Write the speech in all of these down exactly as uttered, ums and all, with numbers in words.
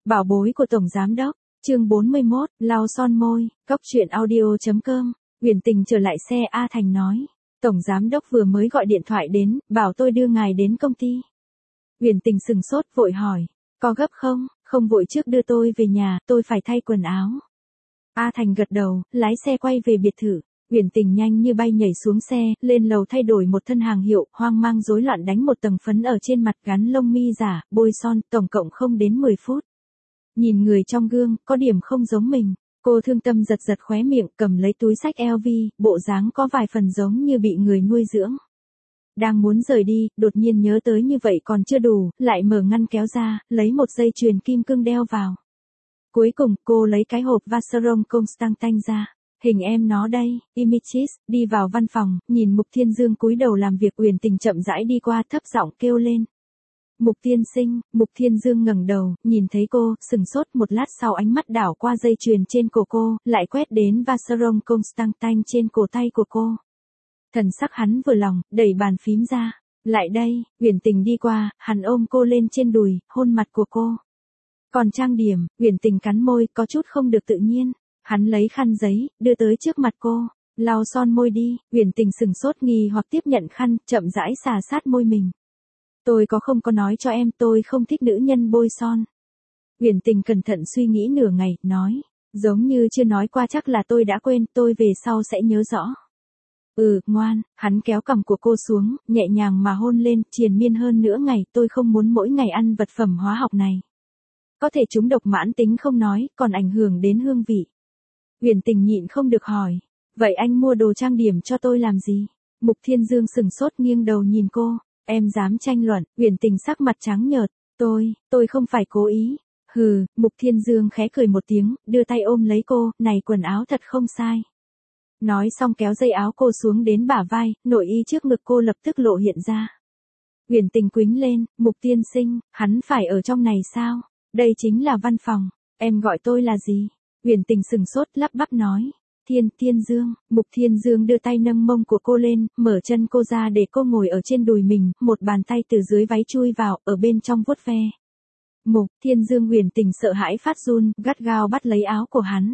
Bảo bối của Tổng Giám Đốc, chương bốn mươi mốt, lau son môi, cóc truyện audio.com, Uyển Tình trở lại xe A Thành nói. Tổng Giám Đốc vừa mới gọi điện thoại đến, bảo tôi đưa ngài đến công ty. Uyển Tình sừng sốt vội hỏi, có gấp không, không vội trước đưa tôi về nhà, tôi phải thay quần áo. A Thành gật đầu, lái xe quay về biệt thự. Uyển Tình nhanh như bay nhảy xuống xe, lên lầu thay đổi một thân hàng hiệu, hoang mang rối loạn đánh một tầng phấn ở trên mặt, gắn lông mi giả, bôi son, tổng cộng không đến mười phút. Nhìn người trong gương, có điểm không giống mình. Cô thương tâm giật giật khóe miệng, cầm lấy túi xách L V, bộ dáng có vài phần giống như bị người nuôi dưỡng. Đang muốn rời đi, đột nhiên nhớ tới như vậy còn chưa đủ, lại mở ngăn kéo ra, lấy một dây chuyền kim cương đeo vào. Cuối cùng, cô lấy cái hộp Vacheron Constantin ra. Hình em nó đây, Images, đi vào văn phòng, nhìn Mục Thiên Dương cúi đầu làm việc. Uyển Tình chậm rãi đi qua, thấp giọng kêu lên. Mục tiên sinh. Mục Thiên Dương ngẩng đầu, nhìn thấy cô, sừng sốt một lát sau ánh mắt đảo qua dây chuyền trên cổ cô, lại quét đến Vacheron Constantin trên cổ tay của cô. Thần sắc hắn vừa lòng, đẩy bàn phím ra. Lại đây, Uyển Tình đi qua, hắn ôm cô lên trên đùi, hôn mặt của cô. Còn trang điểm, Uyển Tình cắn môi, có chút không được tự nhiên. Hắn lấy khăn giấy, đưa tới trước mặt cô. Lau son môi đi. Uyển Tình sừng sốt nghi hoặc tiếp nhận khăn, chậm rãi xà sát môi mình. Tôi có không có nói cho em tôi không thích nữ nhân bôi son. Uyển Tình cẩn thận suy nghĩ nửa ngày, nói. Giống như chưa nói qua, chắc là tôi đã quên, tôi về sau sẽ nhớ rõ. Ừ, ngoan. Hắn kéo cằm của cô xuống, nhẹ nhàng mà hôn lên, triền miên hơn nửa ngày, tôi không muốn mỗi ngày ăn vật phẩm hóa học này. Có thể chúng độc mãn tính không nói, còn ảnh hưởng đến hương vị. Uyển Tình nhịn không được hỏi. Vậy anh mua đồ trang điểm cho tôi làm gì? Mục Thiên Dương sừng sốt nghiêng đầu nhìn cô. Em dám tranh luận? Uyển Tình sắc mặt trắng nhợt. Tôi, tôi không phải cố ý. Hừ, Mục Thiên Dương khẽ cười một tiếng, đưa tay ôm lấy cô, này quần áo thật không sai. Nói xong kéo dây áo cô xuống đến bả vai, nội y trước ngực cô lập tức lộ hiện ra. Uyển Tình quýnh lên, Mục tiên sinh, hắn phải ở trong này sao? Đây chính là văn phòng, em gọi tôi là gì? Uyển Tình sừng sốt lắp bắp nói. Thiên, Thiên Dương. Mục Thiên Dương đưa tay nâng mông của cô lên, mở chân cô ra để cô ngồi ở trên đùi mình, một bàn tay từ dưới váy chui vào, ở bên trong vuốt ve. Mục Thiên Dương. Uyển Tình sợ hãi phát run, gắt gao bắt lấy áo của hắn.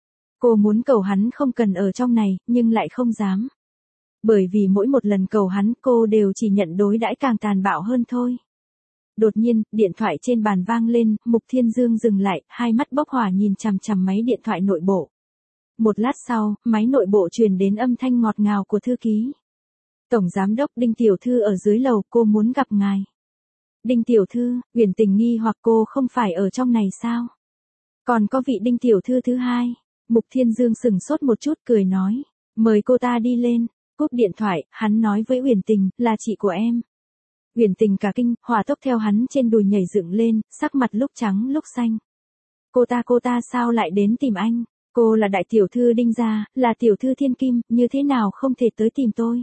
Cô muốn cầu hắn không cần ở trong này, nhưng lại không dám. Bởi vì mỗi một lần cầu hắn, cô đều chỉ nhận đối đãi càng tàn bạo hơn thôi. Đột nhiên, điện thoại trên bàn vang lên, Mục Thiên Dương dừng lại, hai mắt bốc hỏa nhìn chằm chằm máy điện thoại nội bộ. Một lát sau, máy nội bộ truyền đến âm thanh ngọt ngào của thư ký. Tổng Giám Đốc Đinh Tiểu Thư ở dưới lầu, cô muốn gặp ngài. Đinh Tiểu Thư. Uyển Tình nghi hoặc cô không phải ở trong này sao? Còn có vị Đinh Tiểu Thư thứ hai. Mục Thiên Dương sừng sốt một chút cười nói. Mời cô ta đi lên. Cúp điện thoại, hắn nói với Uyển Tình, là chị của em. Uyển Tình cả kinh, hỏa tốc theo hắn trên đùi nhảy dựng lên, sắc mặt lúc trắng lúc xanh. Cô ta cô ta sao lại đến tìm anh? Cô là đại tiểu thư Đinh gia, là tiểu thư thiên kim, như thế nào không thể tới tìm tôi?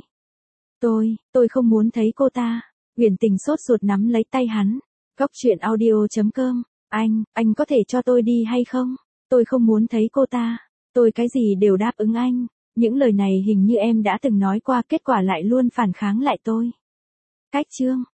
Tôi, tôi không muốn thấy cô ta. Uyển Tình sốt ruột nắm lấy tay hắn. Cóc truyện audio.com. Anh, anh có thể cho tôi đi hay không? Tôi không muốn thấy cô ta. Tôi cái gì đều đáp ứng anh. Những lời này hình như em đã từng nói qua, kết quả lại luôn phản kháng lại tôi. Cách chương.